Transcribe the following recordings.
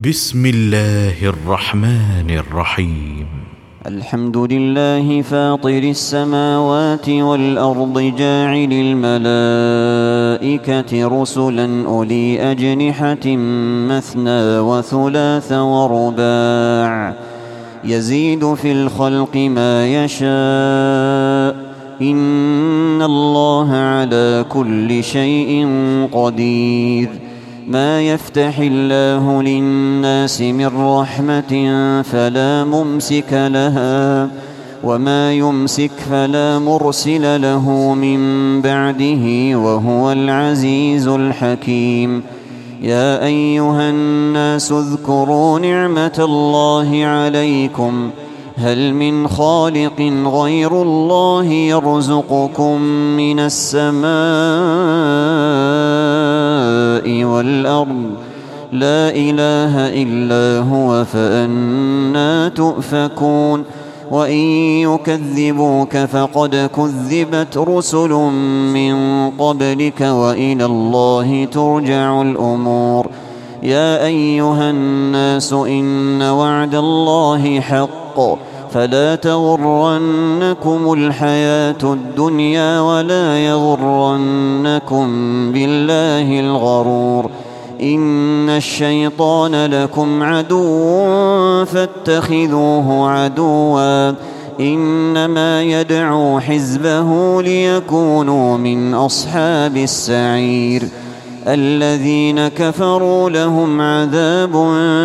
بسم الله الرحمن الرحيم. الحمد لله فاطر السماوات والأرض جاعل الملائكة رسلا أولي أجنحة مثنى وثلاث ورباع يزيد في الخلق ما يشاء إن الله على كل شيء قدير. ما يفتح الله للناس من رحمة فلا ممسك لها وما يمسك فلا مرسل له من بعده وهو العزيز الحكيم. يا أيها الناس اذكروا نعمة الله عليكم هل من خالق غير الله يرزقكم من السماء والأرض لا إله إلا هو فأنى تؤفكون. وإن يكذبوك فقد كذبت رسل من قبلك وإلى الله ترجع الأمور. يا أيها الناس إن وعد الله حق فلا تغرنكم الحياة الدنيا ولا يغرنكم بالله الغرور. إن الشيطان لكم عدو فاتخذوه عدوا إنما يدعو حزبه ليكونوا من أصحاب السعير. الذين كفروا لهم عذاب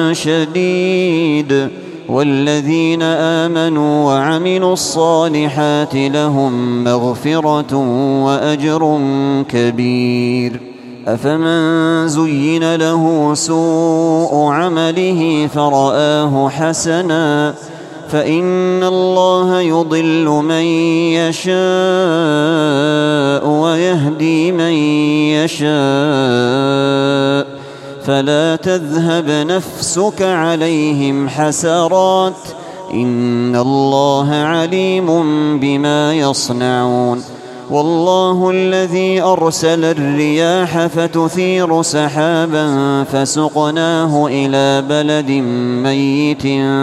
شديد والذين آمنوا وعملوا الصالحات لهم مغفرة وأجر كبير. أفمن زين له سوء عمله فرآه حسنا فإن الله يضل من يشاء ويهدي من يشاء فلا تذهب نفسك عليهم حسرات إن الله عليم بما يصنعون. والله الذي أرسل الرياح فتثير سحابا فسقناه إلى بلد ميت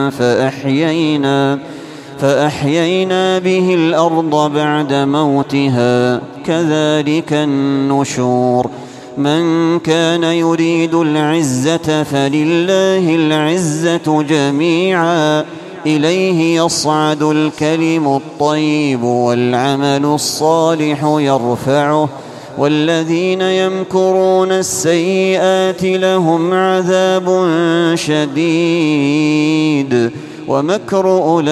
فأحيينا به الأرض بعد موتها كذلك النشور. من كان يريد العزة فلله العزة جميعا إليه يصعد الكلم الطيب والعمل الصالح يرفعه والذين يمكرون السيئات لهم عذاب شديد ومكر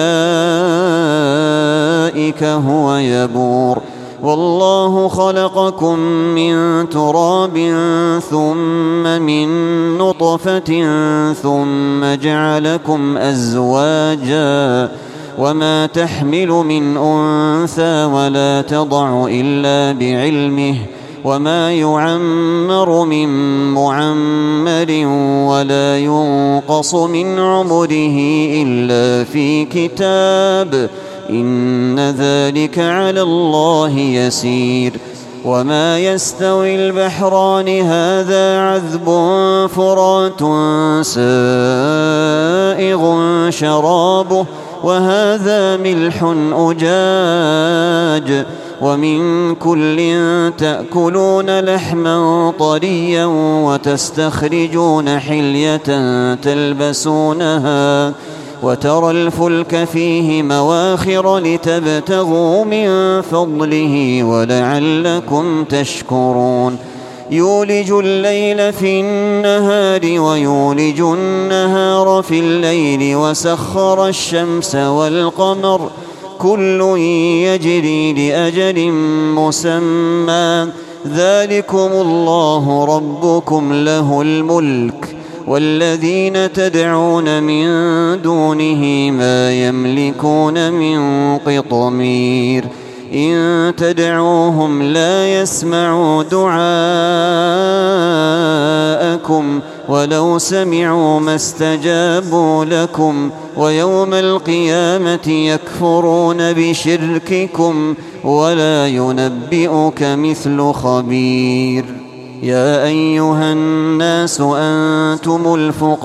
أولئك هو يبور. والله خلقكم من تراب ثم من نطفة ثم جعلكم أزواجا وما تحمل من أنثى ولا تضع إلا بعلمه وما يعمر من معمر ولا ينقص من عمره إلا في كتاب إن ذلك على الله يسير. وما يستوي البحران هذا عذب فرات سائغ شرابه وهذا ملح أجاج ومن كل تأكلون لحما طريا وتستخرجون حلية تلبسونها وترى الفلك فيه مواخر لتبتغوا من فضله ولعلكم تشكرون. يولج الليل في النهار ويولج النهار في الليل وسخر الشمس والقمر كل يجري لأجل مسمى ذلكم الله ربكم له الملك والذين تدعون من دونه ما يملكون من قطمير. إن تدعوهم لا يسمعوا دعاءكم ولو سمعوا ما استجابوا لكم ويوم القيامة يكفرون بشرككم ولا ينبئك مثل خبير. يا أيها الناس أنتم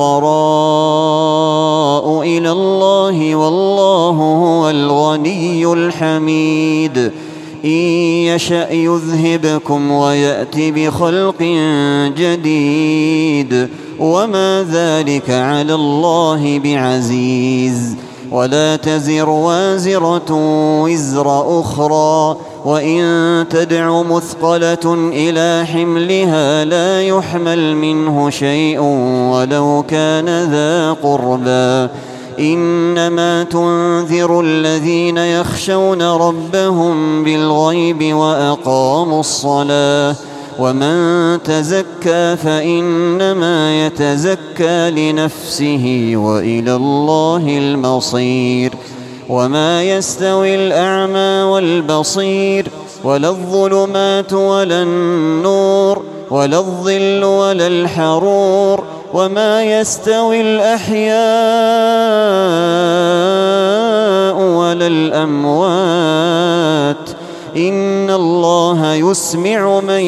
الفقراء إلى الله والله هو الغني الحميد إن يشأ يذهبكم ويأت بخلق جديد وما ذلك على الله بعزيز ولا تزر وازرة وزر أخرى وإن تدع مثقلة إلى حملها لا يحمل منه شيء ولو كان ذا قربى إنما تنذر الذين يخشون ربهم بالغيب وأقاموا الصلاة ومن تزكى فإنما يتزكى لنفسه وإلى الله المصير وما يستوي الأعمى والبصير ولا الظلمات ولا النور ولا الظل ولا الحرور وما يستوي الأحياء ولا الأموات إن الله يسمع من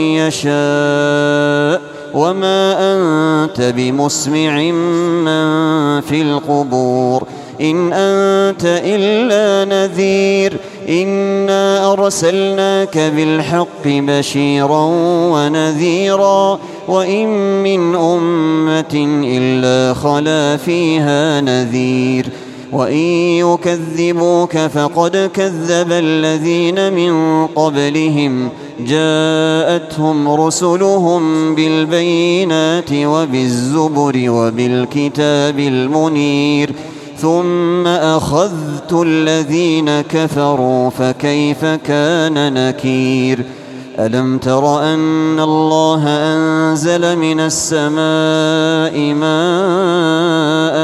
يشاء وما أنت بمسمع من في القبور إن أنت إلا نذير إنا أرسلناك بالحق بشيرا ونذيرا وإن من أمة إلا خلا فيها نذير وإن يكذبوك فقد كذب الذين من قبلهم جاءتهم رسلهم بالبينات وبالزبر وبالكتاب المنير ثم أخذت الذين كفروا فكيف كان نكير ألم تر أن الله أنزل من السماء ماء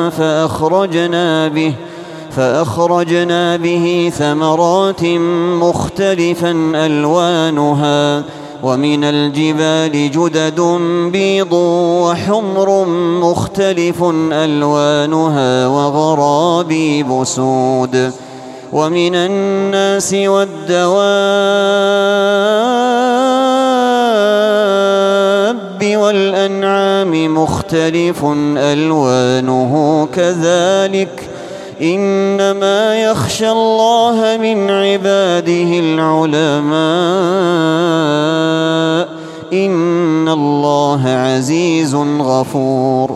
فأخرجنا به ثمرات مختلفا ألوانها ومن الجبال جدد بيض وحمر مختلف ألوانها وغرابيب سود ومن الناس والدواب والأنعام مختلف ألوانه كذلك إنما يخشى الله من عباده العلماء إن الله عزيز غفور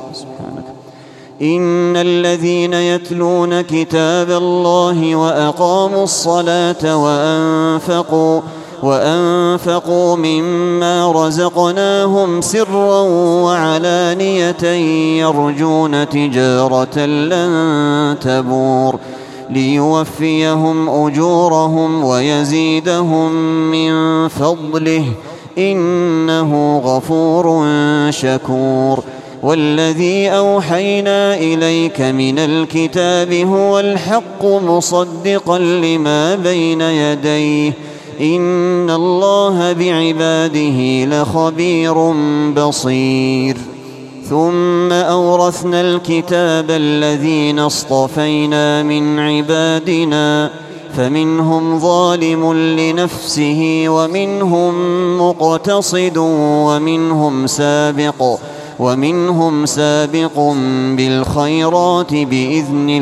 إن الذين يتلون كتاب الله وأقاموا الصلاة وأنفقوا مما رزقناهم سرا وعلانية يرجون تجارة لن تبور ليوفيهم أجورهم ويزيدهم من فضله إنه غفور شكور والذي أوحينا إليك من الكتاب هو الحق مصدقا لما بين يديه إن الله بعباده لخبير بصير ثم أورثنا الكتاب الذين اصطفينا من عبادنا فمنهم ظالم لنفسه ومنهم مقتصد ومنهم سابق بالخيرات بإذن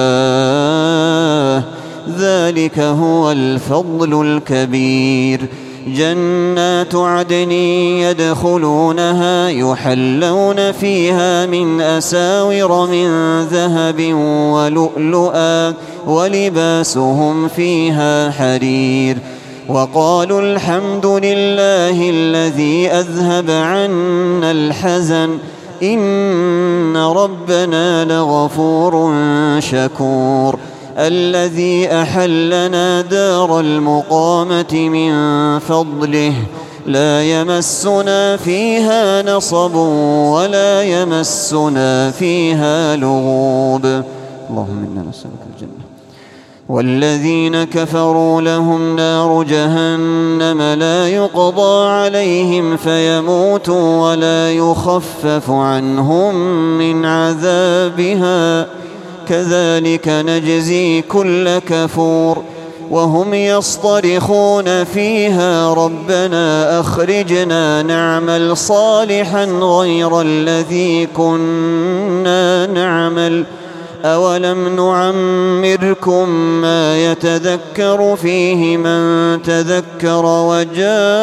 الله ذلك هو الفضل الكبير جنات عدن يدخلونها يحلون فيها من أساور من ذهب ولؤلؤا ولباسهم فيها حرير وقالوا الحمد لله الذي أذهب عنا الحزن إن ربنا لغفور شكور الذي أحلنا دار المقامة من فضله لا يمسنا فيها نصب ولا يمسنا فيها لغوب اللهم إنا نسألك الجنة والذين كفروا لهم نار جهنم لا يقضى عليهم فيموتوا ولا يخفف عنهم من عذابها كذلك نجزي كل كفور وهم يصطرخون فيها ربنا أخرجنا نعمل صالحا غير الذي كنا نعمل أولم نعمركم ما يتذكر فيه من تذكر وجاءكم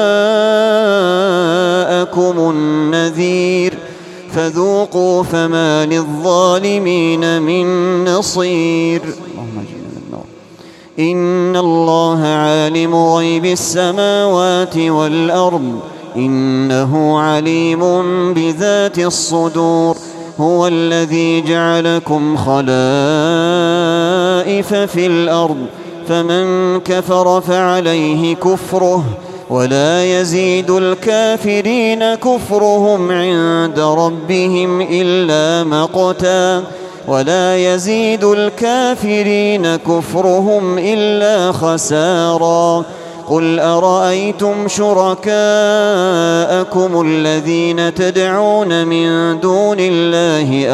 النذير فذوقوا فما للظالمين من نصير. إن الله عالم غيب السماوات والأرض إنه عليم بذات الصدور. هو الذي جعلكم خلائف في الأرض فمن كفر فعليه كفره ولا يزيد الكافرين كفرهم عند ربهم إلا مقتا ولا يزيد الكافرين كفرهم إلا خسارا. قل أرأيتم شركاءكم الذين تدعون من دون الله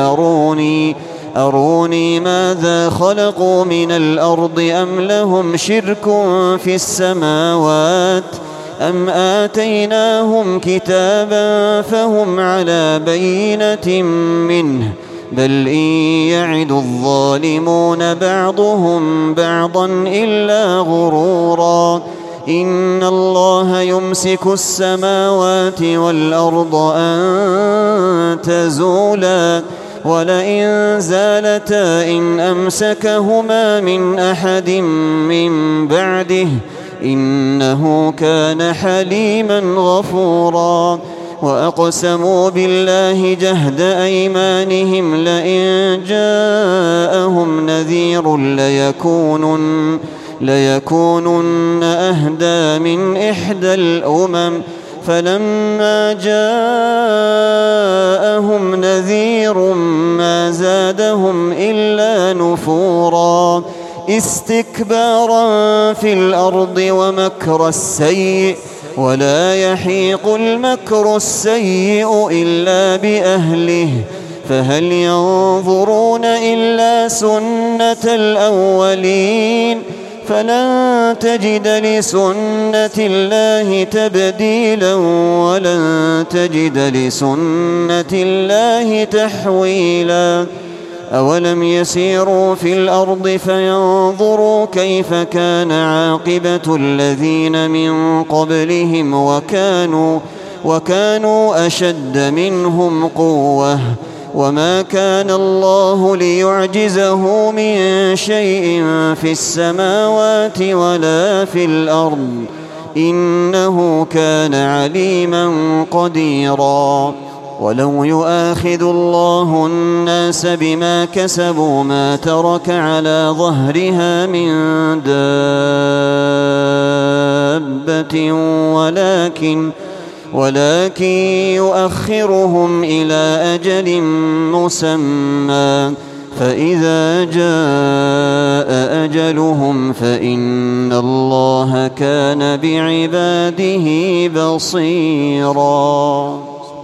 أروني ماذا خلقوا من الأرض أم لهم شرك في السماوات أم آتيناهم كتابا فهم على بينة منه بل إن يعد الظالمون بعضهم بعضا إلا غرورا. إن الله يمسك السماوات والأرض أن تزولا ولئن زالتا إن أمسكهما من أحد من بعده إنه كان حليما غفورا. وأقسموا بالله جهد أيمانهم لئن جاءهم نذير ليكونن أهدى من إحدى الأمم فلما جاءهم نذير ما زادهم إلا نفورا استكبارا في الأرض ومكر السيء ولا يحيق المكر السيء إلا بأهله فهل ينظرون إلا سنة الأولين فلن تجد لسنة الله تبديلا ولن تجد لسنة الله تحويلا. أولم يسيروا في الأرض فينظروا كيف كان عاقبة الذين من قبلهم وكانوا أشد منهم قوة وما كان الله ليعجزه من شيء في السماوات ولا في الأرض إنه كان عليما قديرا. ولو يؤاخذ الله الناس بما كسبوا ما ترك على ظهرها من دابة ولكن يؤخرهم إلى أجل مسمى فإذا جاء أجلهم فإن الله كان بعباده بصيرا.